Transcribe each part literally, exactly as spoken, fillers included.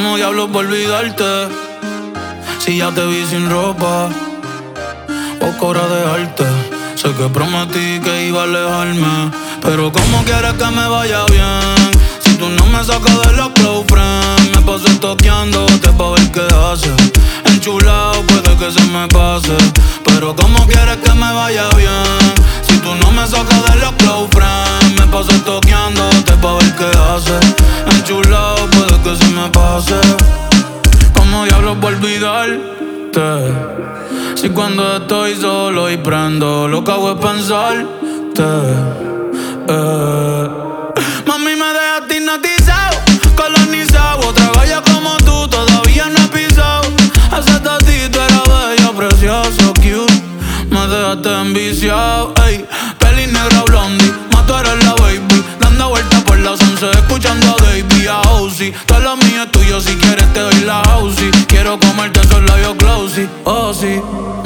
¿Cómo diablos voy a olvidarte? Si ya te vi sin ropa, poco hora de dejarte. Sé que prometí que iba a alejarme, pero ¿cómo quieres que me vaya bien? Si tú no me sacas de los close friends. Me paso toqueándote pa' ver qué haces. Enchulado puede que se me pase, pero ¿cómo quieres que me vaya bien? Si tú no me sacas de los close friends. Me paso toqueándote pa' ver qué haces. Enchulado puede que se me pase. ¿Cómo diablos voy a olvidarte? Si cuando estoy solo y prendo, lo que hago es pensarte. eh. Mami, me dejaste hipnotizado, colonizado. Otra galla como tú todavía no he pisado. Ese tatito era bello, precioso, cute. Me dejaste enviciado, ey. Peli negra blondie, más tú eres la baby. Dando vueltas por las once, escuchando a Davey, a Ozzy. Todo lo mío es tuyo, si quieres te doy la Ozzy. Quiero comerte esos labios glossy, oh sí.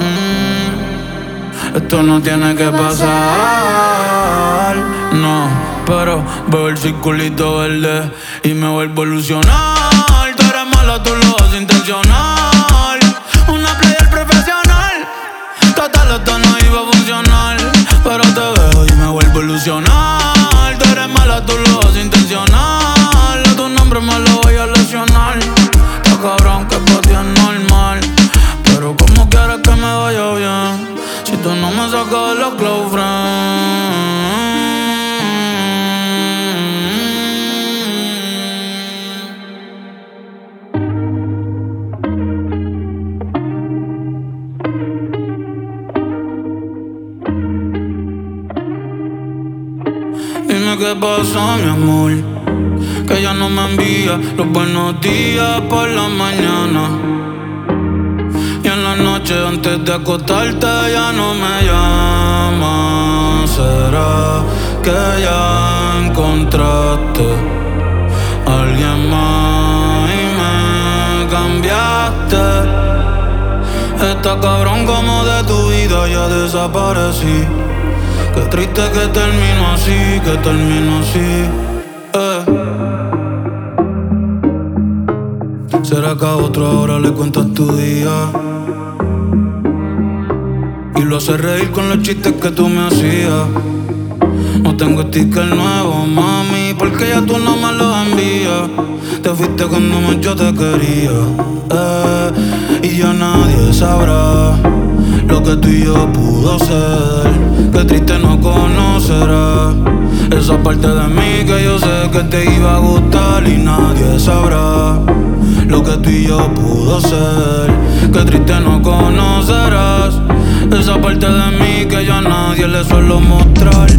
mm. Esto no tiene que pasar, no. Pero veo el circulito verde y me vuelvo a ilusionar. Tú eres mala, tú lo haces intencional. Una player profesional. Total, esto no iba a funcionar, pero te veo y me vuelvo a ilusionar. Tú eres mala, tú lo haces intencional. A tu nombre me lo voy a lesionar. Está cabrón que pa' ti es normal, pero ¿cómo quieres que me vaya bien? Si tú no me sacas de los close friends. Dime qué pasó, mi amor, que ya no me envía los buenos días por la mañana. Y en la noche antes de acostarte ya no me llamas. ¿Será que ya encontraste a alguien más y me cambiaste? Está cabrón como de tu vida ya desaparecí. Qué triste que termino así, que termino así, eh. ¿Será que a otro ahora le cuentas tu día? Y lo haces reír con los chistes que tú me hacías. No tengo sticker nuevo, mami, porque ya tú no me los envías. Te fuiste cuando más yo te quería, eh. Y ya nadie sabrá lo que tú y yo pudo ser. Qué triste no conocerás esa parte de mí que yo sé que te iba a gustar. Y nadie sabrá lo que tú y yo pudo ser. Qué triste no conocerás esa parte de mí que yo a nadie le suelo mostrar.